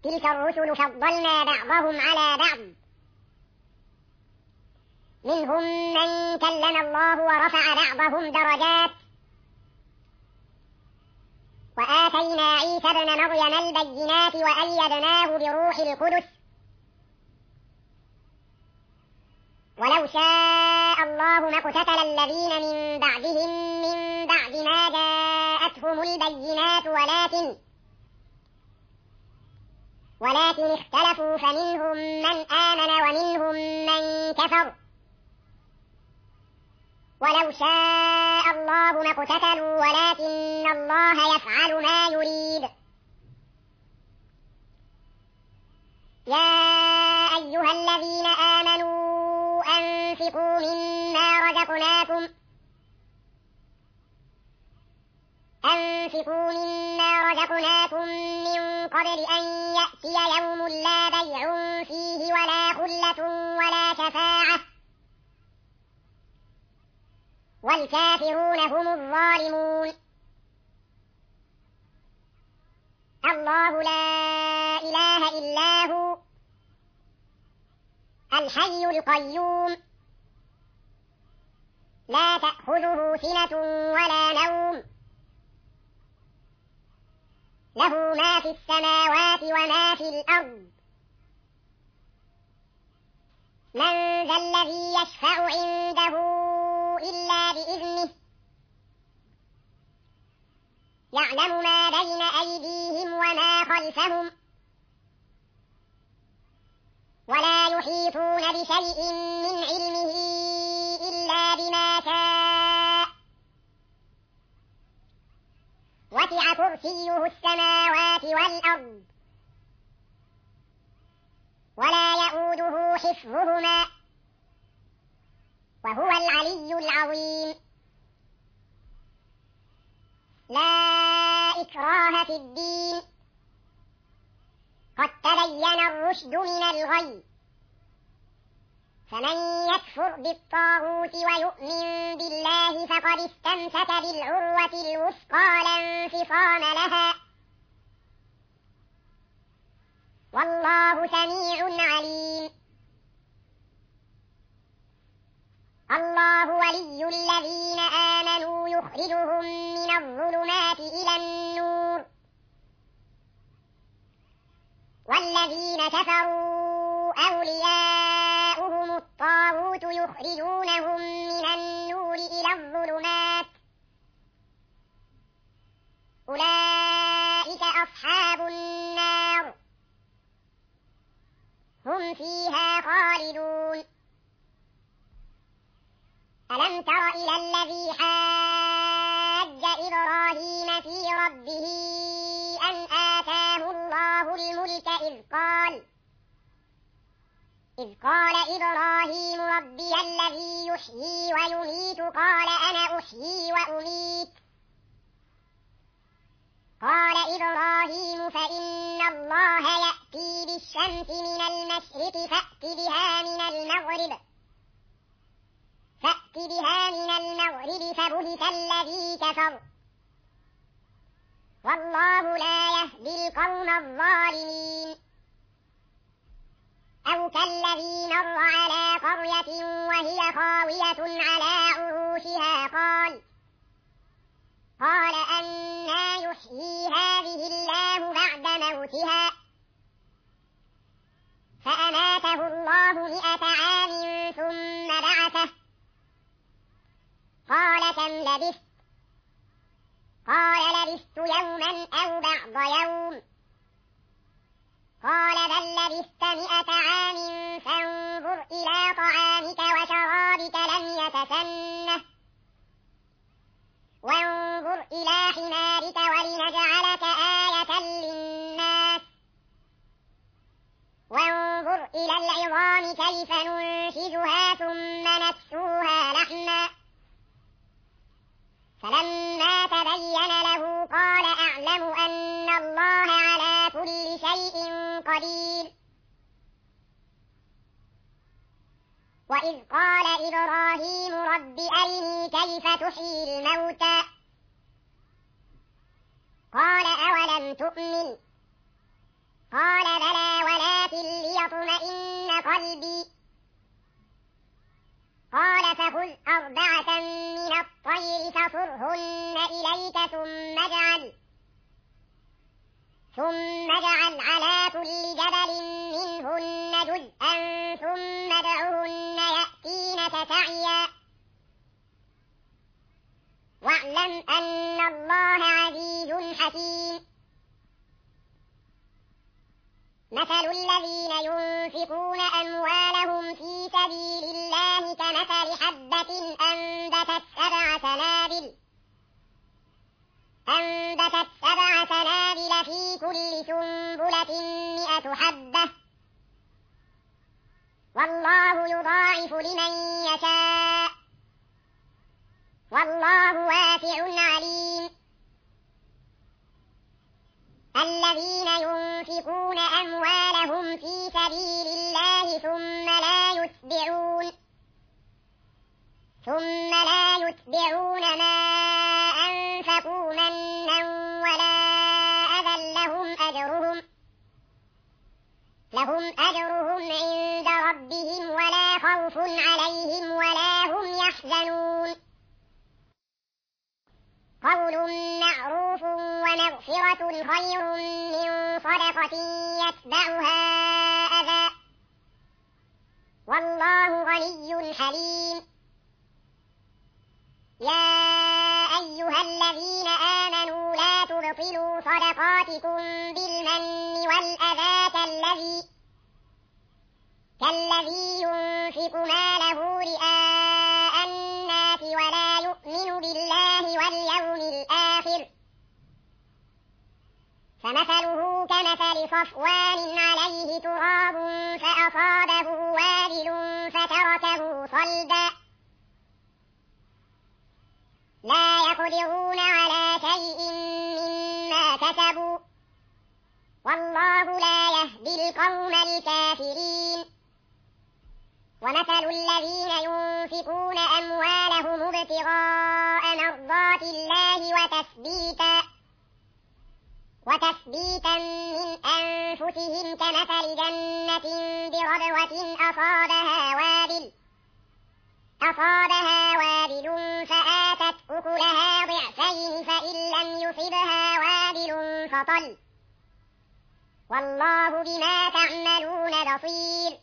تلك الرسل فضلنا بعضهم على بعض منهم من كلم الله ورفع بعضهم درجات وآتينا عيسى ابن مريم البينات وأيدناه بروح القدس ولو شاء الله ما اقتتل الذين من بعدهم من بعد ما جاءتهم البينات ولكن اختلفوا فمنهم من آمن ومنهم من كفر ولو شاء الله ما اقتتلوا ولكن الله يفعل ما يريد. يا أيها الذين آمنوا أنفقوا مما رزقناكم من قبل أن يأتي يوم لا بيع فيه ولا خلة ولا شفاعة والكافرون هم الظالمون. الله لا إله إلا هو الحي القيوم لا تأخذه سنة ولا نوم له ما في السماوات وما في الأرض من ذا الذي يشفع عنده إلا بإذنه يعلم ما بين أيديهم وما خلفهم ولا يحيطون بشيء من علمه إلا بما شاء وسع كرسيه السماوات والأرض ولا يؤوده حفظهما وهو العلي العظيم. لا إكراه في الدين قد تبين الرشد من الغي فمن يكفر بالطاغوت ويؤمن بالله فقد استمسك بالعروة الوثقى لا انفصام لها والله سميع عليم. الله ولي الذين آمنوا يخرجهم من الظلمات إلى النور والذين كفروا أولياؤهم الطاغوت يخرجونهم من النور إلى الظلمات أولئك أصحاب النار هم فيها خالدون. ألم تر إلى الذي حاج إبراهيم في ربه أن آتاه الله الملك إذ قال إبراهيم ربي الذي يحيي ويميت قال أنا أحيي وأميت قال إبراهيم فإن الله يأتي بالشمس من المشرق فأت بها من المغرب فبهت الذي كفر والله لا يهدي القوم الظالمين. أو كالذي مر على قرية وهي خاوية على عروشها قال أنى يحيي هذه الله بعد موتها فأماته الله 100 عام ثم بعثه قال كم لبثت قال لبثت يوما أو بعض يوم قال بل لبثت 100 عام فانظر إلى طعامك وشرابك لم يتسنه وانظر إلى حمارك ولنجعلك آية للناس وانظر إلى العظام كيف ننشزها ثم نكسوها لحما فلما تبين له قال أعلم أن الله على كل شيء قدير. وإذ قال إبراهيم رب أرني كيف تحيي الموتى قال أولم تؤمن قال وليطمئن قلبي. قال فخذ 4 من الطير فصرهن إليك ثم اجعل على كل جبل منهن جزءا ثم ادعهن يأتينك سعيا واعلم أن الله عزيز حكيم. مثل الذين ينفقون أموالهم في سبيل الله كمثل حبة أنبتت 7 سنابل في كل سنبلة 100 حبة والله يضاعف لمن يشاء والله واسع عليم. الذين ينفقون أموالهم في سبيل الله ثم لا يتبعون ما أنفقوا منا ولا أذى لهم أجرهم عند ربهم ولا خوف عليهم ولا هم يحزنون. قول معروف ومغفرة خير من صدقة يتبعها أذى والله غني حليم. يا أيها الذين آمنوا لا تبطلوا صدقاتكم بالمن والأذى كالذي ينفق ماله رئاء الناس ولا يؤمن بالله واليوم الآخر فمثله كمثل صفوان عليه تراب فأصابه وابل فتركه صلدا لا يقدرون على شيء مما كسبوا والله لا يهدي القوم الكافرين. ومثل الذين ينفقون أموالهم ابتغاء مرضات الله وتثبيتا من أنفسهم كمثل جنة بربوة أصابها وابل فآتت أكلها ضعفين فإن لم يصبها وابل فطل والله بما تعملون بصير.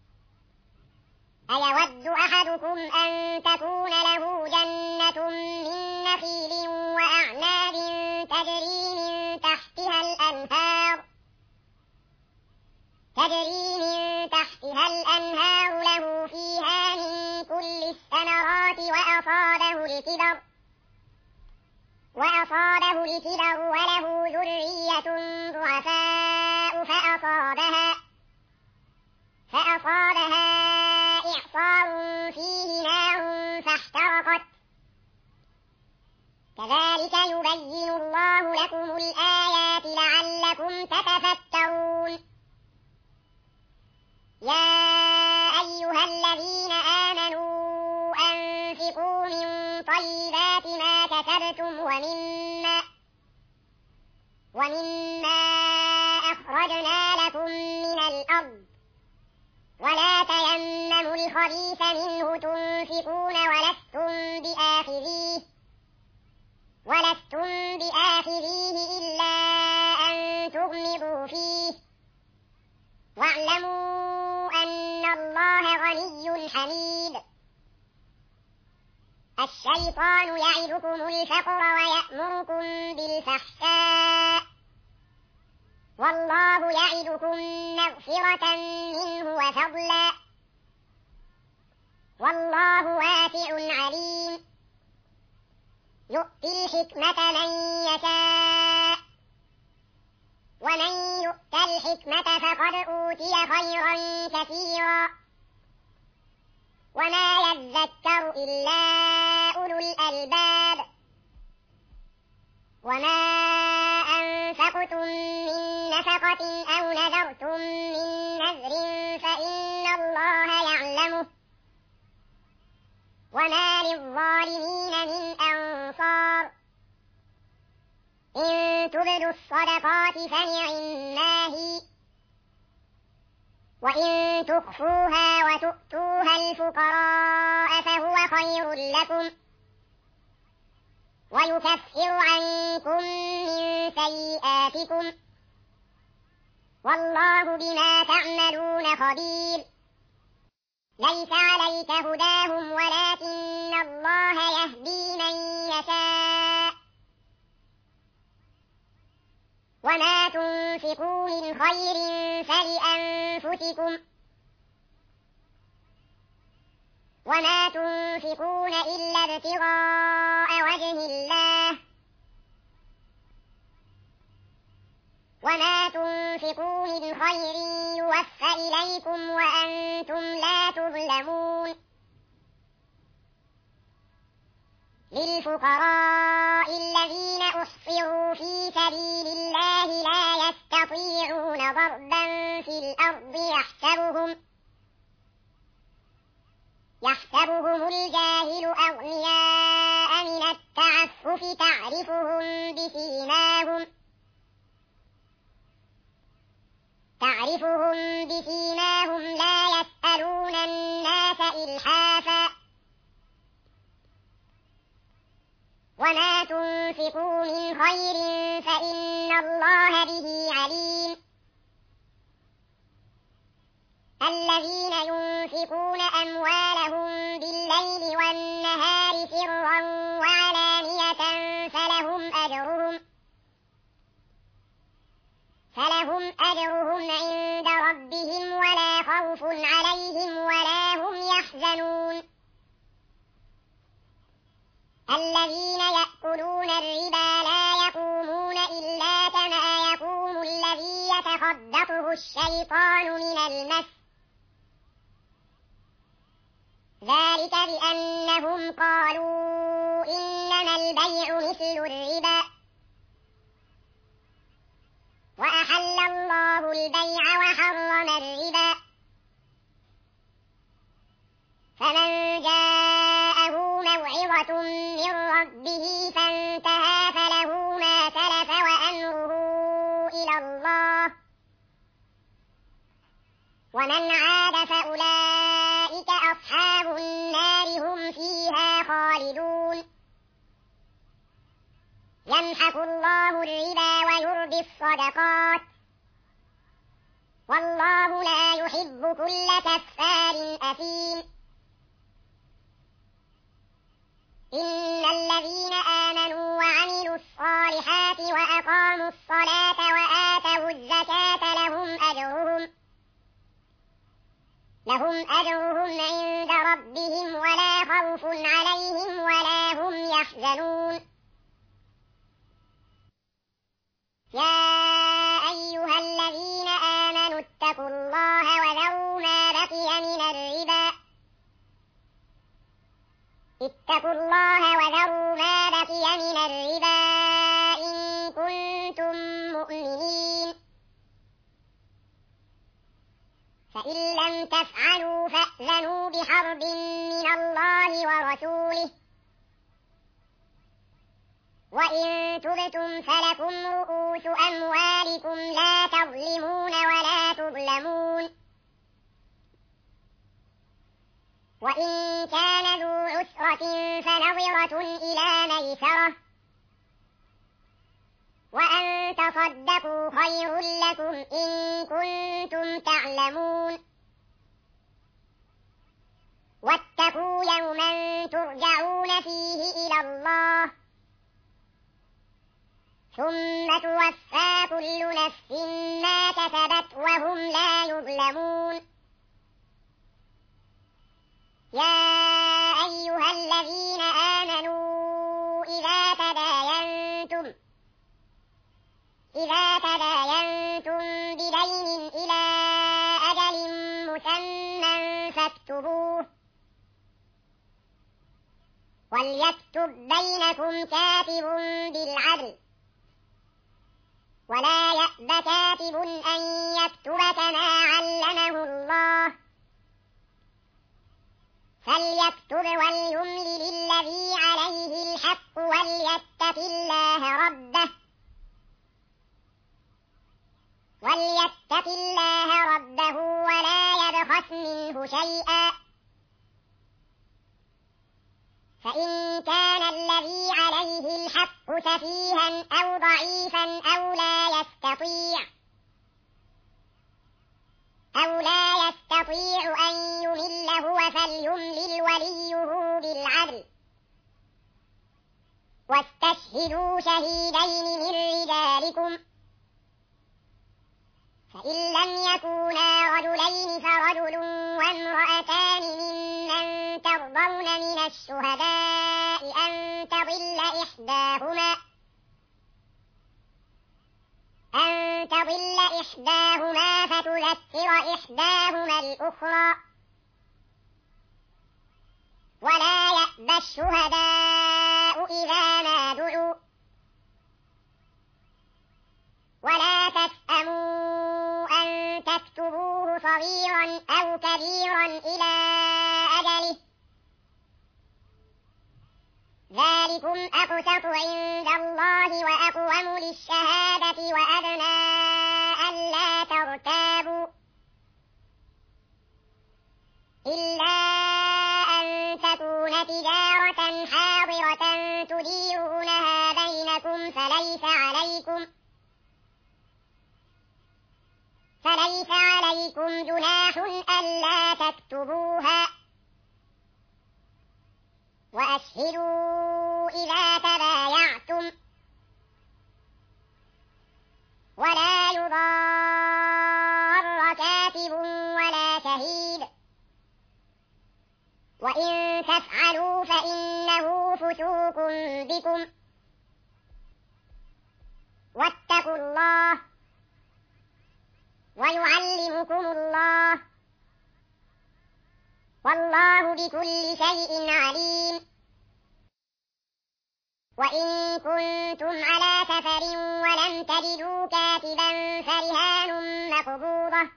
أيود أحدكم أن تكون له جنة من نخيل وأعناب تجري من تحتها الأنهار له فيها من كل الثمرات وأصابه الكبر وله ذرية ضعفاء فأصابها إعصار فيه نار فاحترقت كذلك يبين الله لكم الآيات لعلكم تتفكرون. يا أيها الذين آمنوا أنفقوا من طيبات ما كسبتم ومما أخرجنا لكم من الأرض ولا تيمموا الخبيث منه تنفقون ولستم بآخذيه إلا أن تغمضوا فيه واعلموا أن الله غني حميد. الشيطان يعدكم الفقر ويأمركم بالفحشاء والله يعدكم مغفرة منه وفضلا والله واسع عليم. يؤتي الحكمة من يشاء ومن يؤت الحكمة فقد أوتي خيرا كثيرا وما يذكر إلا أولو الألباب. وما أنفقتم من نفقة أو نذرتم من نذر فإن الله يعلمه وما للظالمين من أنصار. إن تبدوا الصدقات فنعما هي وإن تخفوها وتؤتوها الفقراء فهو خير لكم ويكفر عنكم من سيئاتكم والله بما تعملون خبير. ليس عليك هداهم ولكن الله يهدي من يشاء وما تنفقوا من خير فلأنفسكم وما تنفقون إلا ابتغاء وجه الله وما تنفقوا من خير يوفى إليكم وأنتم لا تظلمون. للفقراء الذين أحصروا في سبيل الله لا يستطيعون ضربا في الأرض يحسبهم الجاهل أغنياء من التعفف تعرفهم بسيماهم لا يسألون الناس إلحافا وما تنفقوا من خير فإن الله به عليم. الذين ينفقون أموالهم بالليل والنهار سرا وعلانية فلهم أجرهم عند ربهم ولا خوف عليهم ولا هم يحزنون. الذين يأكلون الربا لا يقومون إلا كما يقوم الذي يتخبطه الشيطان من المس ذلك بأنهم قالوا إنما البيع مثل الربا وأحل الله البيع وحرم الربا. فمن جاءه موعظة من ربه فانتهى فله ما سلف وأمره إلى الله ومن عاد فأولئك أصحاب النار هم فيها خالدون. يمحق الله الربا ويربي الصدقات والله لا يحب كل كفار أثيم. إن الذين آمنوا وعملوا الصالحات وأقاموا الصلاة وآتوا الزكاة لهم أجرهم عند ربهم ولا خوف عليهم ولا هم يحزنون. يا أيها الذين آمنوا اتقوا الله وذروا ما بقي من الربا إن كنتم مؤمنين. فإن لم تفعلوا فأذنوا بحرب من الله ورسوله وإن تبتم فلكم رؤوس أموالكم لا تظلمون ولا تظلمون. وإن كان ذو عسرة فنظرة إلى ميسرة وأن تصدقوا خير لكم إن كنتم تعلمون. واتقوا يوما ترجعون فيه إلى الله ثم توفى كل نفس ما كسبت وهم لا يظلمون. يا أيها الذين آمنوا إذا تداينتم بدين إلى أجل مسمى فاكتبوه وليكتب بينكم كاتب بالعدل ولا يأب كاتب أن يكتب كما علمه الله فليكتب وليملل الذي عليه الحق وليتق الله ربه ولا تبخس منه شيئا فإن كان الذي عليه الحق سفيها أو ضعيفا أو لا يستطيع أن يمل هو فليملل وليه بالعدل واستشهدوا شهيدين من رجالكم فإن لم يكونا رجلين فرجل وامرأتان ممن ترضون من الشهداء أن تضل إحداهما فتذكر إحداهما الأخرى ولا يأبى الشهداء إذا ما دعوا ولا تسأموا أن تكتبوه صغيرا أو كبيرا إلى أجله ذلكم أقسط عند الله وأقوم للشهادة وأدنى ألا ترتابوا إلا أن تكون تجارة حاضرة تديرونها بينكم فليس عليكم جناح ألا تكتبوها وأشهدوا إذا تبايعتم ولا يضار كاتب ولا شهيد وإن تفعلوا فإنه فسوق بكم واتقوا الله ويعلمكم الله والله بكل شيء عليم وإن كنتم على سفر ولم تجدوا كاتبا فرهان مقبوضة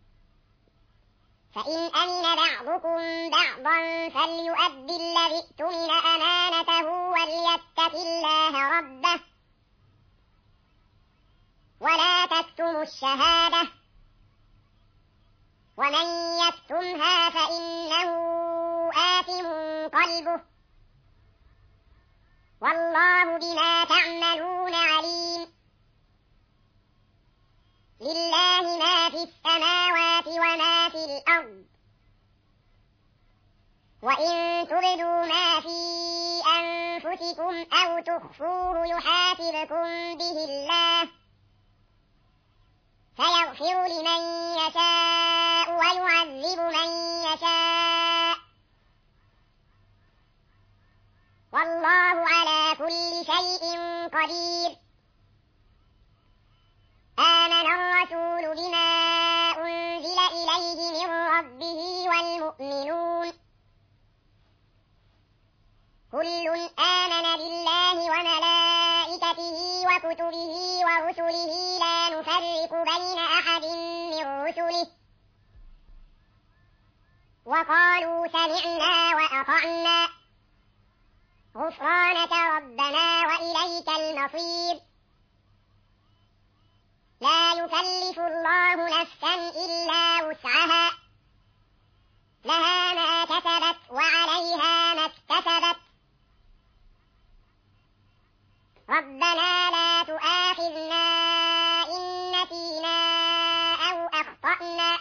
فإن أمن بعضكم بعضا فليؤد الذي اؤتمن أمانته وليتق الله ربه ولا تكتموا الشهادة ومن يكتمها فإنه آثم قلبه والله بما تعملون عليم لله ما في السماوات وما في الأرض وإن تبدوا ما في أنفسكم أو تخفوه يحاسبكم به الله فيغفر لمن يشاء ويعذب من يشاء والله على كل شيء قدير آمن الرسول بما أنزل إليه من ربه والمؤمنون كل آمن بالله وملائكته وكتبه ورسله لا نفرق بين أحد من رسله وقالوا سمعنا وأطعنا غفرانك ربنا وإليك المصير لا يكلف الله نفسا إلا وسعها لها ما كسبت وعليها ما اكتسبت ربنا لا تؤاخذنا إن نسينا أو أخطأنا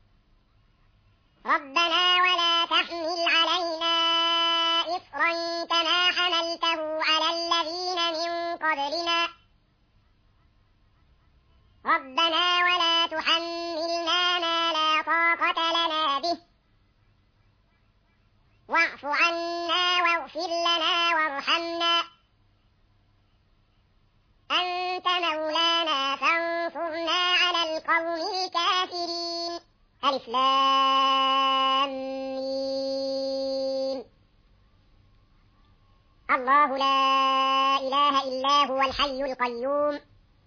ربنا ولا تحمل علينا إصرا كما حملته على الذين من قبلنا ربنا ولا تحملنا ما لا طاقة لنا به واعف عنا واغفر لنا وارحمنا أنت مولانا فانصرنا على القوم الكافرين ألف لام ميم الله لا إله إلا هو الحي القيوم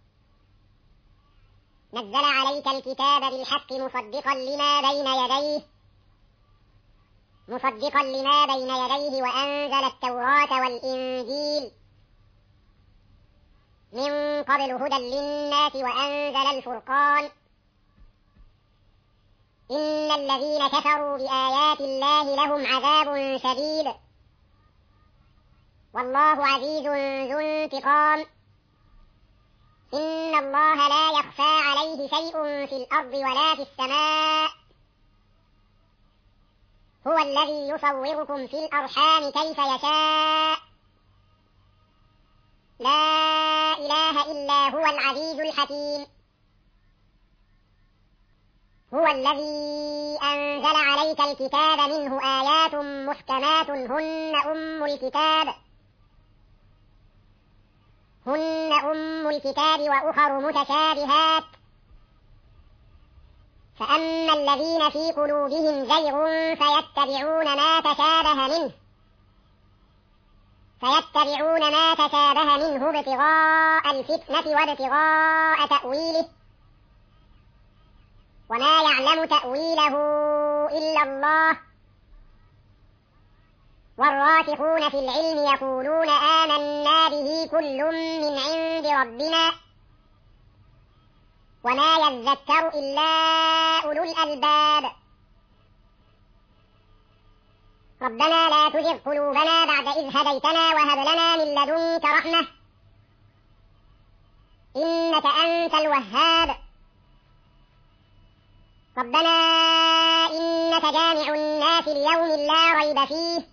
نزل عليك الكتاب بالحق مصدقا لما بين يديه وأنزل التوراة والإنجيل من قبل هدى للناس وأنزل الفرقان إن الذين كفروا بآيات الله لهم عذاب شديد والله عزيز ذو انتقام. إن الله لا يخفى عليه شيء في الأرض ولا في السماء. هو الذي يصوركم في الأرحام كيف يشاء. لا إله إلا هو العزيز الحكيم. هو الذي أنزل عليك الكتاب منه آيات محكمات هن أم الكتاب وأخر متشابهات فأما الذين في قلوبهم زيغ فيتبعون ما تشابه منه ابتغاء الفتنة وابتغاء تأويله وما يعلم تأويله إلا الله. والراسخون في العلم يقولون آمنا به كل من عند ربنا وما يذكر إلا أولو الألباب. ربنا لا تزغ قلوبنا بعد إذ هديتنا وهب لنا من لدنك رحمة إنك أنت الوهاب. ربنا إنك جامع الناس ليوم لا ريب فيه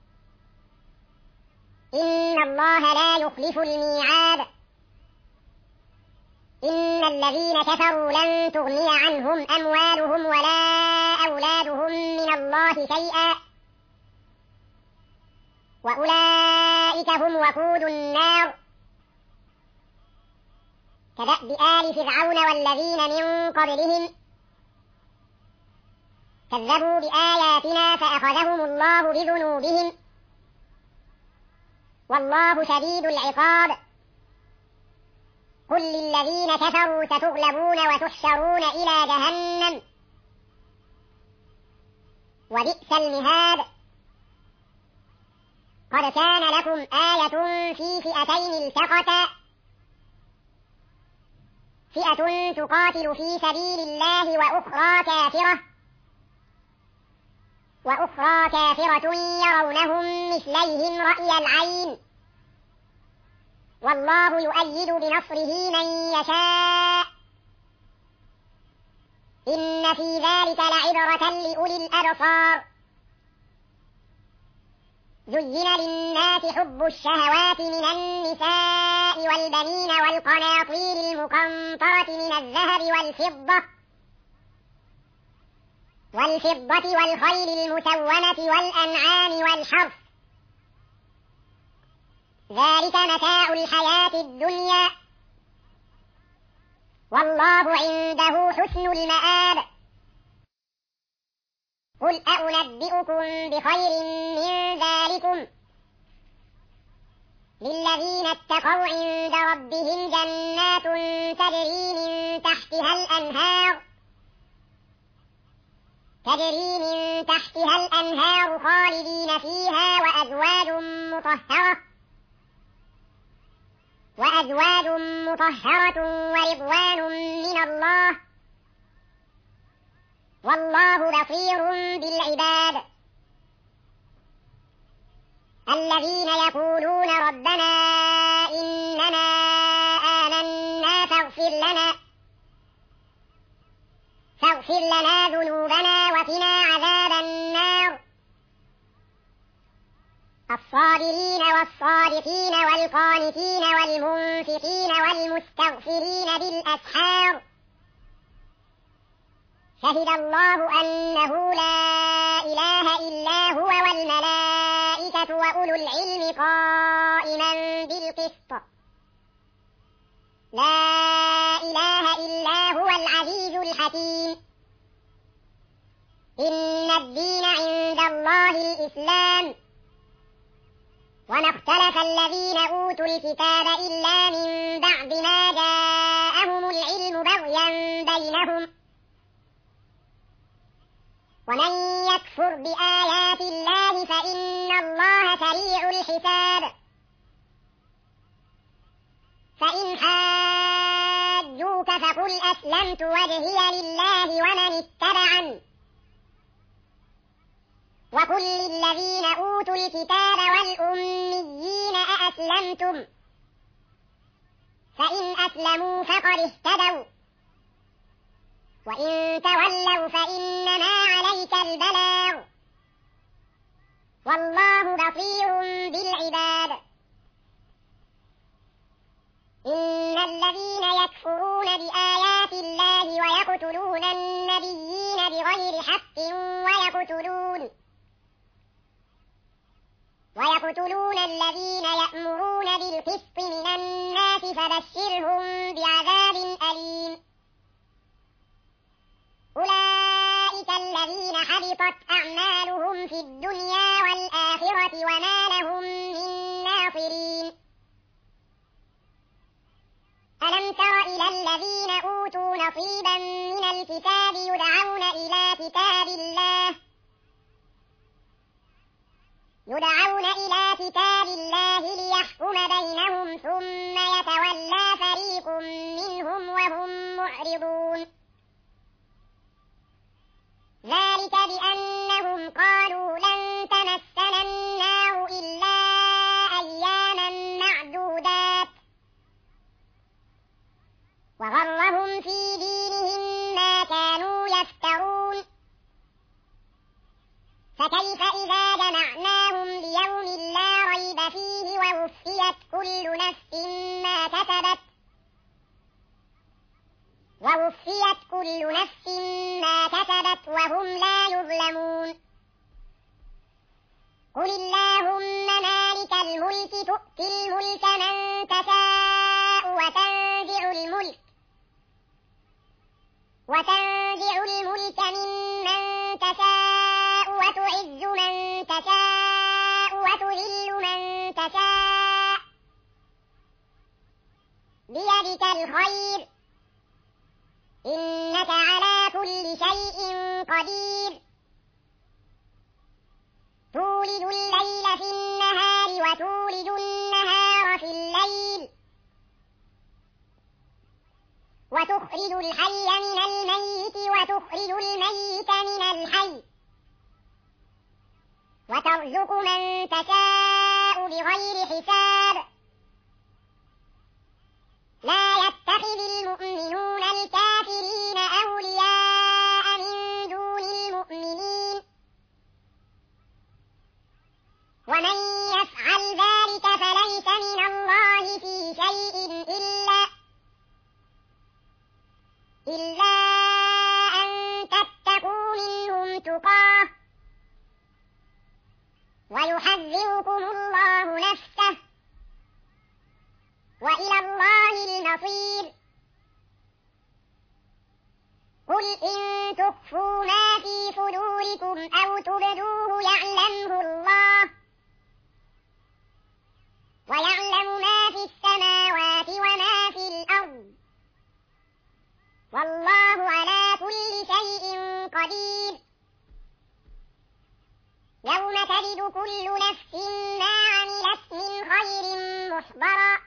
إن الله لا يخلف الميعاد. إن الذين كفروا لن تغني عنهم أموالهم ولا أولادهم من الله شيئا وأولئك هم وقود النار. كدأب آل فرعون والذين من قبلهم كذبوا بآياتنا فأخذهم الله بذنوبهم والله شديد العقاب. قل للذين كفروا ستغلبون وتحشرون إلى جهنم وبئس المهاد. قد كان لكم آية في فئتين التقتا فئة تقاتل في سبيل الله وأخرى كافرة يرونهم مثليهم رأي العين والله يؤيد بنصره من يشاء. إن في ذلك لعبرة لأولي الأبصار. زين للناس حب الشهوات من النساء والبنين والقناطير المقنطرة من الذهب والفضة والخيل المسومة والأنعام والحرث ذلك متاع الحياة الدنيا والله عنده حسن المآب. قل أنبئكم بخير من ذلكم للذين اتقوا عند ربهم جنات تجري من تحتها الأنهار خالدين فيها وأزواج مطهرة ورضوان من الله والله بصير بالعباد. الذين يقولون ربنا إننا آمنا فاغفر لنا ذنوبنا وقنا عذاب النار. الصابرين والصادقين والقانتين والمنفقين والمستغفرين بالأسحار شهد الله أنه لا إله إلا هو والملائكة وأولو العلم قائما بالقسط لا إله إلا هو العزيز الحكيم. إن الدين عند الله الإسلام وما اختلف الذين أوتوا الكتاب إلا من بعد ما جاءهم العلم بغيا بينهم ومن يكفر بآيات الله فإن الله سريع الحساب. فإن حاجوك فقل أسلمت وجهي لله ومن اتبعني وقل للذين أوتوا الكتاب والأميين أأسلمتم فإن أسلموا فقد اهتدوا وإن تولوا فإنما عليك البلاغ والله بصير بالعباد. إن الذين يكفرون بآيات الله ويقتلون النبيين بغير حق ويقتلون الذين يأمرون بالقسط من الناس فبشرهم بعذاب أليم. أولئك الذين حبطت أعمالهم في الدنيا والآخرة وما لهم من ناصرين. ألم تر إلى الذين أوتوا نصيبا من الكتاب يدعون إلى كتاب الله ليحكم بينهم ثم يتولى فريق منهم وهم معرضون. ذلك بأنهم قالوا لن تمسنا النار إلا أياما معدودات وغرهم في دينهم ما كانوا يفترون. فكيف إذا جمعناهم ليوم لا ريب فيه ووفيت كل نفس ما كسبت وهم لا يظلمون. قل اللهم مالك الملك تؤتي الملك من تشاء وتنزع الملك ممن تشاء وتعز من تشاء وتذل من تشاء بيدك الخير إنك على كل شيء قدير. تولد الليل في النهار وتولد النهار في الليل وتخرج الحي من الميت وتخرج الميت من الحي وترزق من تشاء بغير حساب. لا يتخذ المؤمنون الكافرين أولياء من دون المؤمنين ومن يفعل ذلك فليس من الله في شيء إلا أن تتقوا منهم تقاه ويحذركم الله نفسه وإلى الله المصير. قل إن تخفوا ما في صدوركم أو تبدوه يعلمه الله ويعلم ما في السماوات وما في الأرض والله على كل شيء قدير. يوم تجد كل نفس ما عملت من خير محضرا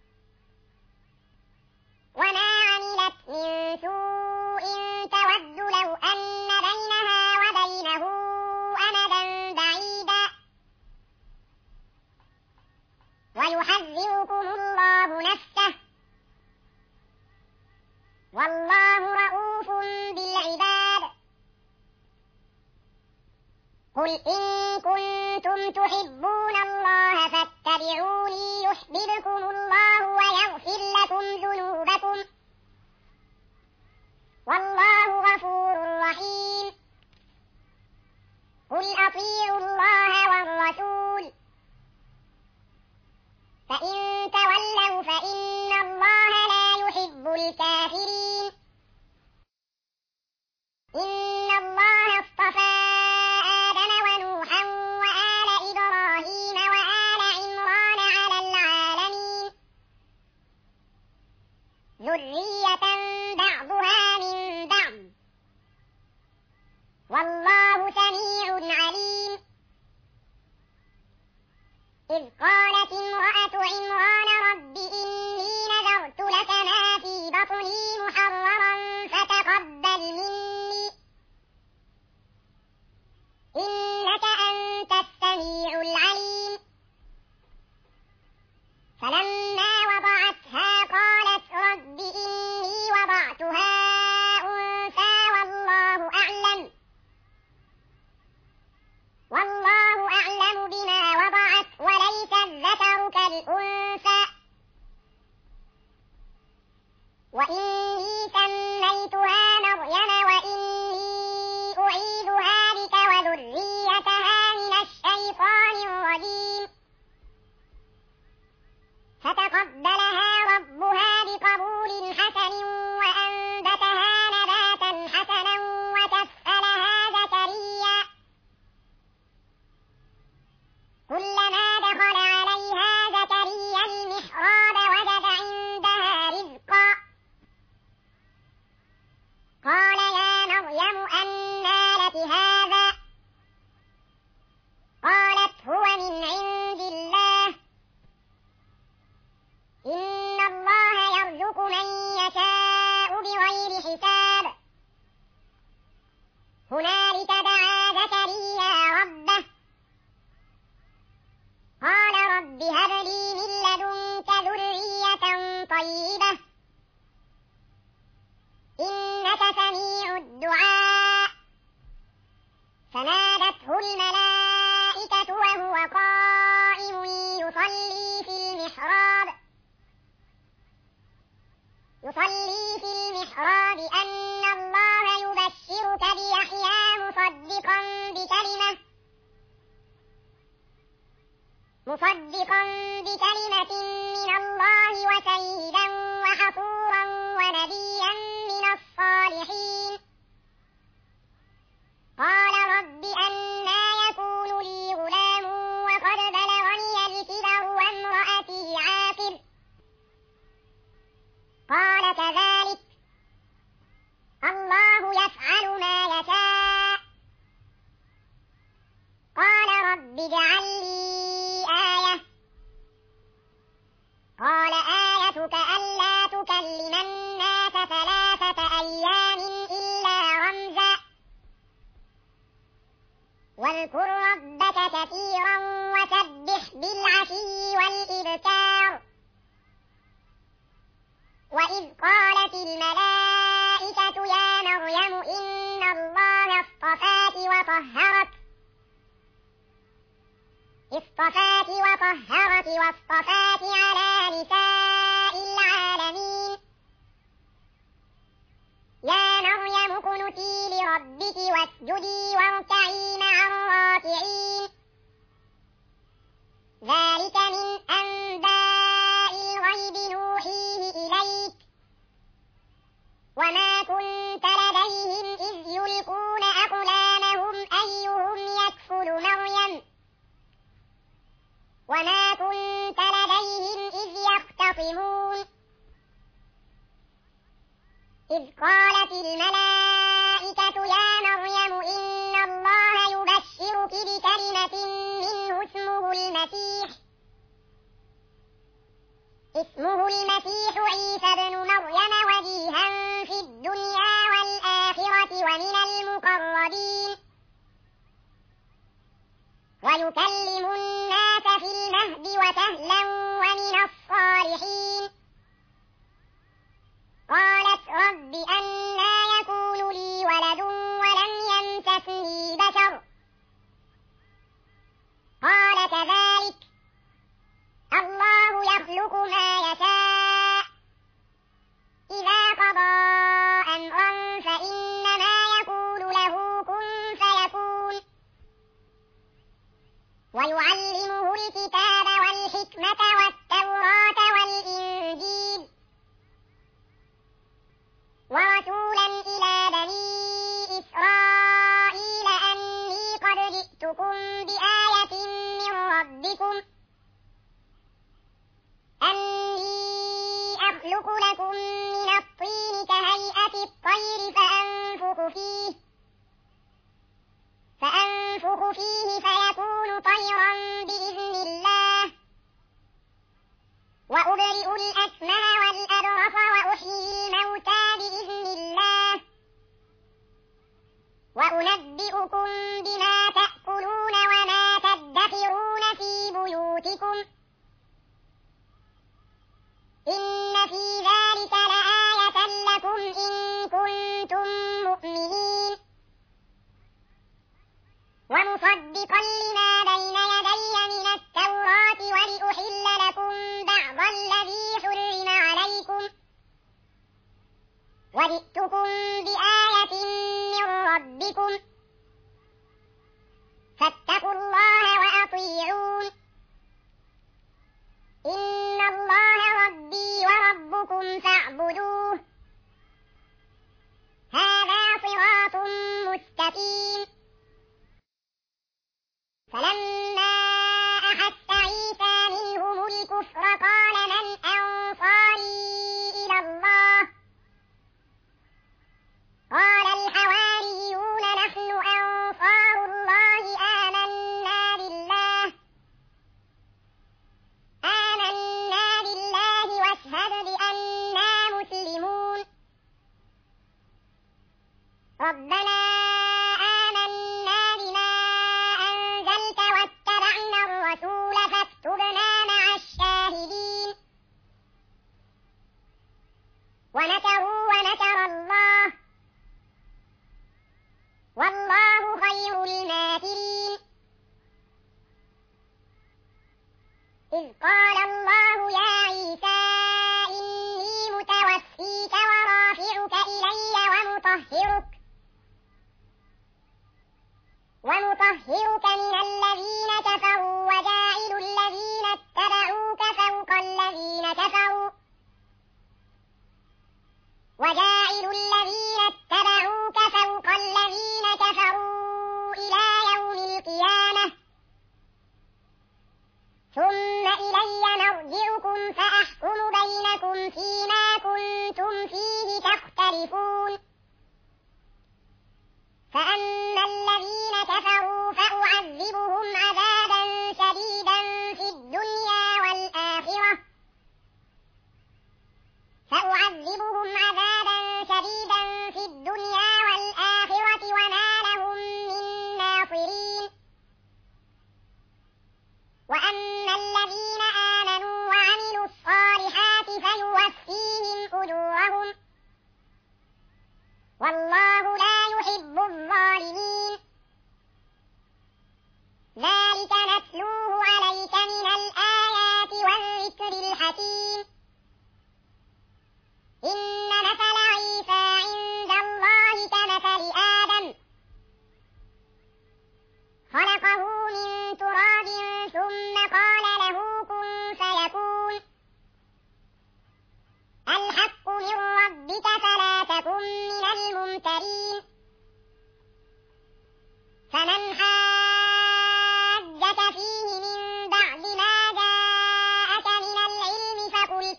وما عملت من سوء تود لو أن بينها وبينه أمدا بعيدا ويحذركم الله نفسه والله رؤوف بالعباد. قل إن كنتم تحبون الله فاتبعوني يحببكم الله ويغفر لكم ذنوبكم والله غفور رحيم. قل أطيعوا الله والرسول فإن تولوا فإن الله لا يحب الكافرين. إن الله اصطفى آدم ونوحا وآل إبراهيم وآل عمران على العالمين ذرية بعضها من بعض والله سميع عليم. إذ قالت امرأة عمران رب إني نذرت لك ما في بطني محررا فتقبل مني إنك أنت فأتته الملائكة وهو قائم يصلي في المحراب أن الله يبشرك بيحيى مصدقا بكلمة من الله وسيدا وحصورا ونبيا من الصالحين قال رب أنى يكون لي غلام وقد بلغني الكبر وامرأتي عاقر قال كذلك الله يفعل ما يشاء قال رب اجعل لي آية قال آيتك ألا تكلم الناس 3 أيام إلا رمزا واذكر ربك كثيرا وسبح بالعشي والإبكار وإذ قالت الملائكة يا مريم إن الله اصطفاك وطهرك واصطفاك على نساء العالمين يا مريم اقنتي لربك واسجدي واركعي مع الراكعين ذلك من أنباء الغيب نوحيه إليك وما كنت لديهم إذ يلقون أقلامهم أيهم يكفل مريم وما كنت لديهم إذ يختصمون إذ قالت الملائكة يا مريم إن الله يبشرك بكلمة منه اسمه المسيح عيسى بن مريم وجيها في الدنيا والآخرة ومن المقربين ويكلم الناس في المهد وكهلا ومن الصالحين قالت رب أنى يكون لي ولد ولم يمسسني بشر قال كذلك الله يخلق ما يشاء إذا قضى أمرا فإنما يقول له كن فيكون ويعلمه الكتاب والحكمة والتوراة والإنجيل ورسولا إلى بني إسرائيل أني قد جئتكم بآية من ربكم أني أخلق لكم من الطين كهيئة الطير فأنفخ فيه فيكون طيرا بإذن الله وأبرئ الأكمه والأبرص وأحيي الموتى بإذن الله وأنبئكم بما تأكلون وما تدخرون في بيوتكم إن في ذلك لآية لكم إن كنتم مؤمنين ومصدقا لما بين يدي من التوراة ولأحل لكم بعض الذي حرم عليكم وجئتكم بآية من ربكم فاتقوا الله وأطيعون إن الله ربي وربكم فاعبدوه هذا صراط مستقيم فلما أحس عيسى منهم الكفر قال من أنصاري إلى الله قال الحواريون نحن أنصار الله آمنا بالله واشهد بأننا مسلمون ربنا آمنا بما أنزلت واتبعنا الرسول فاكتبنا مع الشاهدين ونكروا ونكر الله والله خير الماكرين إذ قال الله يا عيسى إني متوفيك ورافعك إلي ومطهرك من الذين كفروا وجاعل الذين اتبعوك فوق الذين كفروا إلى يوم القيامة ثم إلي مرجعكم فأحكم بينكم فيما كنتم فيه تختلفون فأما الذين كفروا فأعذبهم عذابا شديدا في الدنيا والآخرة وما لهم من ناصرين وأما الذين آمنوا وعملوا الصالحات فيوفيهم أجورهم والله لا يحب الظالمين ذلك نتلوه عليك من الآيات والذكر الحكيم إن مثل عيسى عند الله كمثل آدم خلقه من تراب ثم قال له كن فيكون الحق من ربك فلا تكن من الممترين فمن حاجك فيه من بعد ما جاءك من العلم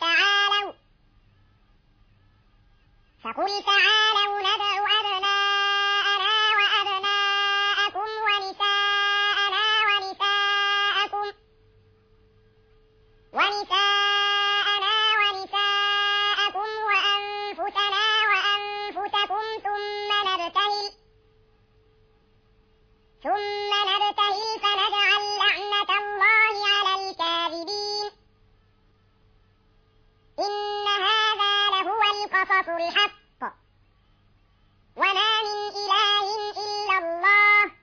فقل تعالوا ندع أبناءنا وأبناءكم ونساءنا ونساءكم وأنفسنا وأنفسكم ثم نبتهل فنجعل لعنة الله على الكاذبين إن هذا لهو القصص الحق وما من إله إلا الله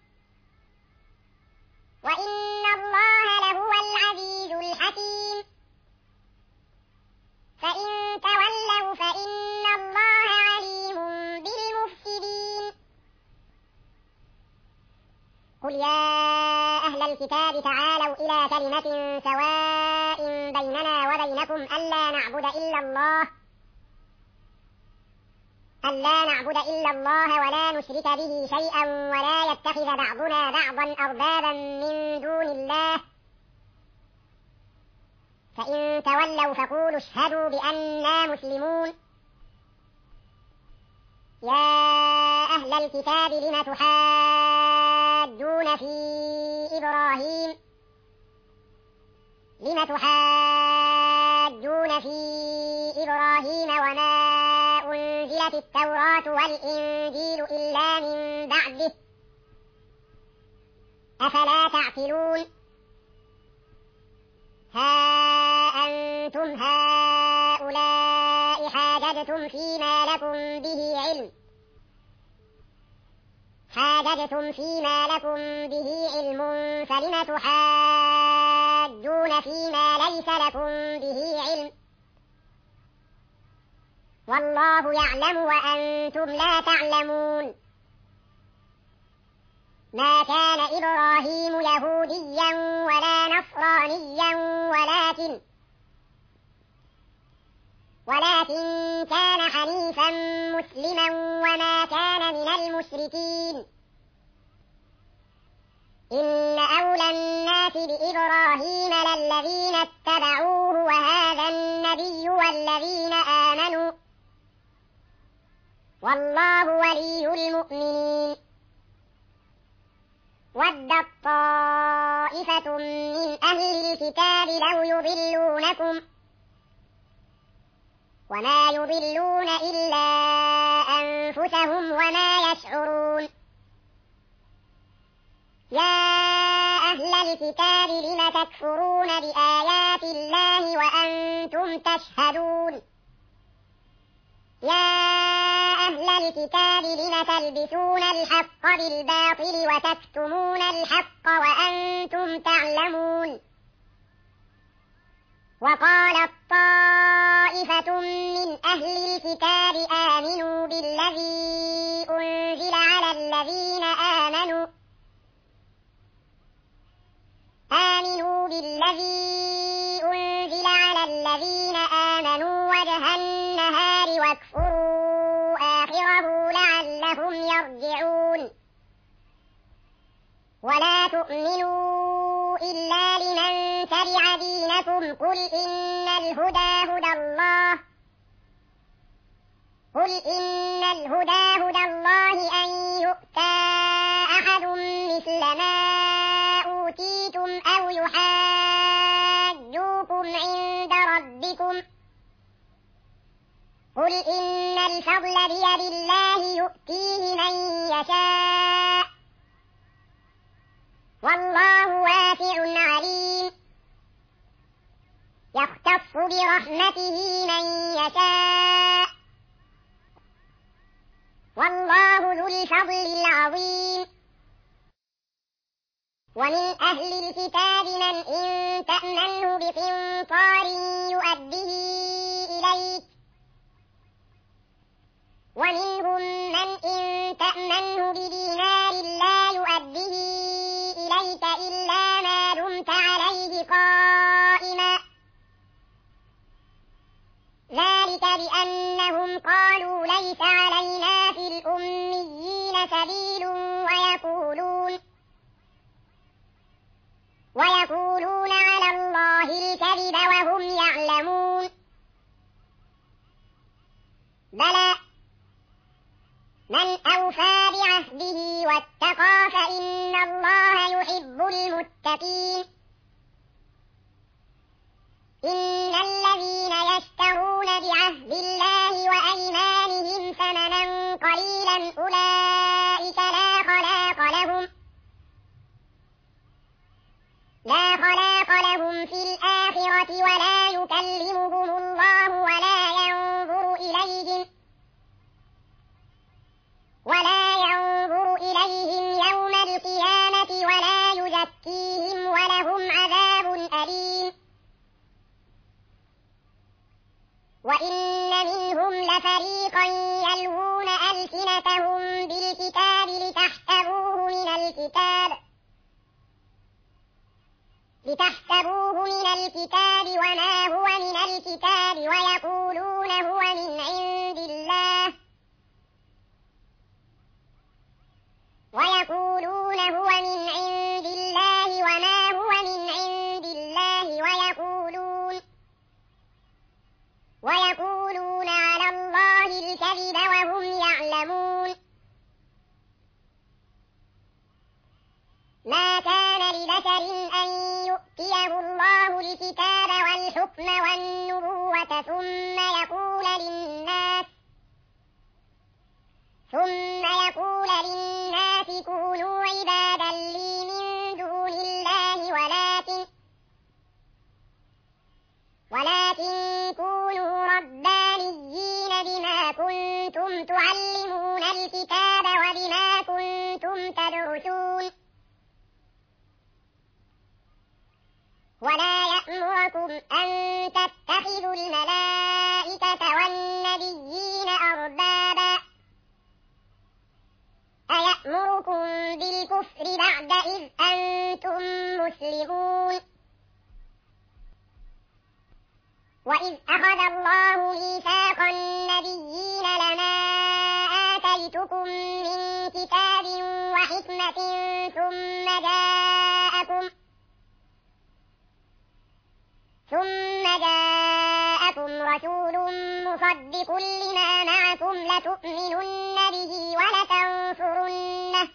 وإن الله لهو العزيز الحكيم فإن تولوا فإن الله عليم بالمفسدين قل يا أهل الكتاب تعالوا إلى كلمة سواء بيننا وبينكم ألا نعبد إلا الله ولا نشرك به شيئا ولا يتخذ بعضنا بعضا أربابا من دون الله فإن تولوا فقولوا اشهدوا بأننا مسلمون يا أهل الكتاب لم تحاجون في إبراهيم وما أنزلت التوراة والإنجيل إلا من بعده أفلا تعقلون ها أنتم هؤلاء حاججتم فيما لكم به علم فلم تحاجون فيما ليس لكم به علم والله يعلم وأنتم لا تعلمون ما كان إبراهيم يهوديا ولا نصرانيا ولكن كان حنيفا مسلما وما كان من المشركين إن أولى الناس بإبراهيم للذين اتبعوه وهذا النبي والذين آمنوا والله ولي المؤمنين ودت طائفة من أهل الكتاب لو يضلونكم وما يضلون إلا أنفسهم وما يشعرون يا أهل الكتاب لم تكفرون بآيات الله وأنتم تشهدون يا أهل الكتاب لم تلبسون الحق بالباطل وتكتمون الحق وأنتم تعلمون وقالت طائفة من أهل الكتاب آمنوا بالذي أنزل على الذين آمنوا وجه النهار واكفروا آخره لعلهم يرجعون ولا تؤمنوا إلا لمن تبع دينكم قل إن الهدى هدى الله أن يؤتى أحد مثل ما أوتيتم أو يحاجوكم عند ربكم قل إن الفضل بيد الله يؤتيه من يشاء والله واسع عليم يختص برحمته من يشاء والله ذو الفضل العظيم ومن أهل الكتاب من إن تأمنه بقنطار يؤديه إليك ومنهم من إن تأمنه بدينار لا يؤديه إليك إلا ما دمت عليه قائما ذلك بأنهم قالوا ليس علينا في الأميين سبيل ويقولون على الله الكذب وهم يعلمون بلى من أوفى بعهده واتقى فإن الله يحب المتقين إن الذين يشترون بعهد الله وأيمانهم ثمنا قليلا أولئك لا خلاق لهم في الآخرة ولا يكلمهم الله ولا ينظر إليهم يوم القيامة ولا يزكيهم ولهم عذاب أليم وإن منهم لفريقا يلوون ألسنتهم بالكتاب لتحسبوه من الكتاب وما هو من الكتاب ويقولون هو من عند الله وما هو من عند الله ويقولون على الله الكذب وهم يعلمون ما كان لبشر أن يؤتيه الله الكتاب والحكم والنبوة ثم يقول للناس كونوا عبادا لي من دون الله ولكن كونوا ربانيين بما كنتم تعلمون الكتاب وبما كنتم تدرسون ولا يأمركم أن تتخذوا الملائكة والنبيين أربابا أيأمركم بالكفر بعد إذ أنتم مسلمون وإذ أخذ الله ميثاق النبيين لما آتيتكم من كتاب وحكمة ثم جاءكم رسول مصدق لما معكم لتؤمنن به ولتنصرنه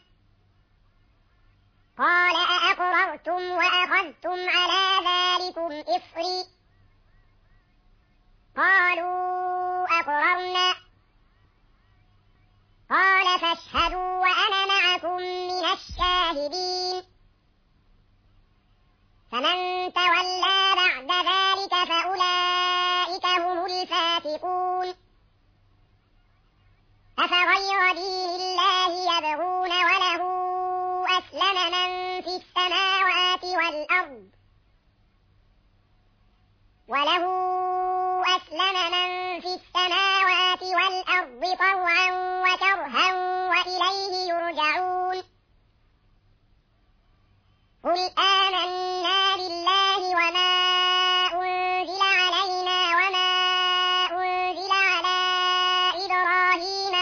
قال أأقررتم وأخذتم على ذلكم إصري قالوا أقررنا قال فاشهدوا وأنا معكم من الشاهدين فمن تولى بعد ذلك فأولئك هم الفاسقون أفغير دين الله يبغون وله أسلم من في السماوات والأرض وله أسلم من في السماوات والأرض طوعا وكرها وإليه يرجعون قل آمنا بالله وما أنزل علينا وما أنزل على إبراهيم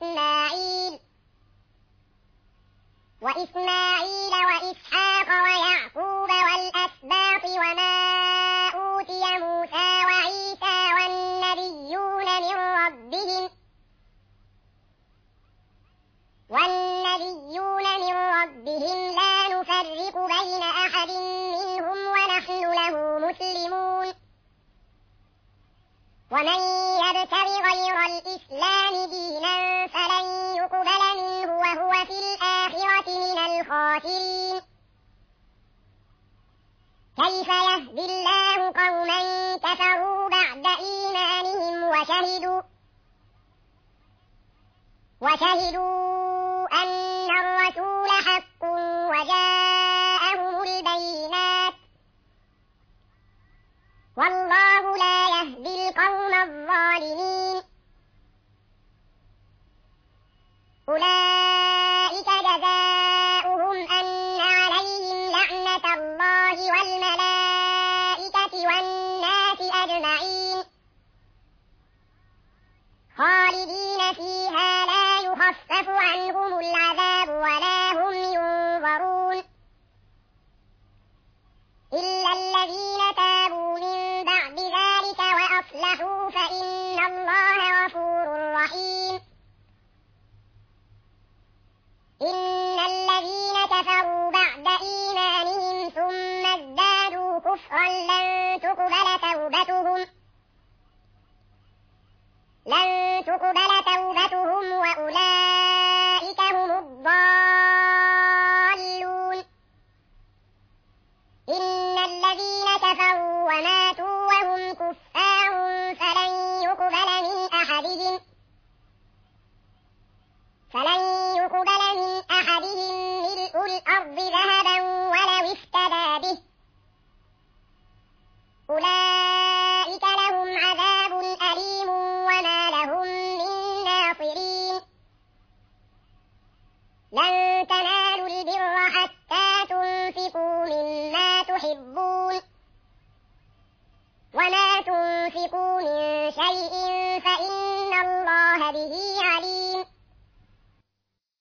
وإسماعيل وإسحاق ويعقوب والأسباط وما أوتي موسى وعيسى والنبيون من ربهم لا نفرق بين أحد منهم ونحن له مسلمون ومن يبتغ غير الإسلام دينا فلن يقبل منه وهو في الآخرة من الخاسرين كيف يهدي الله قوما كفروا بعد إيمانهم وشهدوا أن الرسول حق وجاءهم البينات والله لا يهدي القوم الظالمين أولئك جزاؤهم أن عليهم لعنة الله والملائكة والناس أجمعين خالدين فيها لا يخفف عنهم العذاب ولا هم ينظرون إلا الذين تابوا من بعد ذلك وأصلحوا فإن الله غفور رحيم إن الذين كفروا بعد إيمانهم ثم ازدادوا كفرا لن تقبل توبتهم وأولئك هم الضالون إن الذين كفروا وماتوا وهم كفار فلن يقبل من أحدهم ملء الأرض ذهبا ولو افتدى به أولئك لهم عذاب أليم وما لهم من ناصرين لن تنالوا البر حتى تنفقوا مما تحبون وما تنفقوا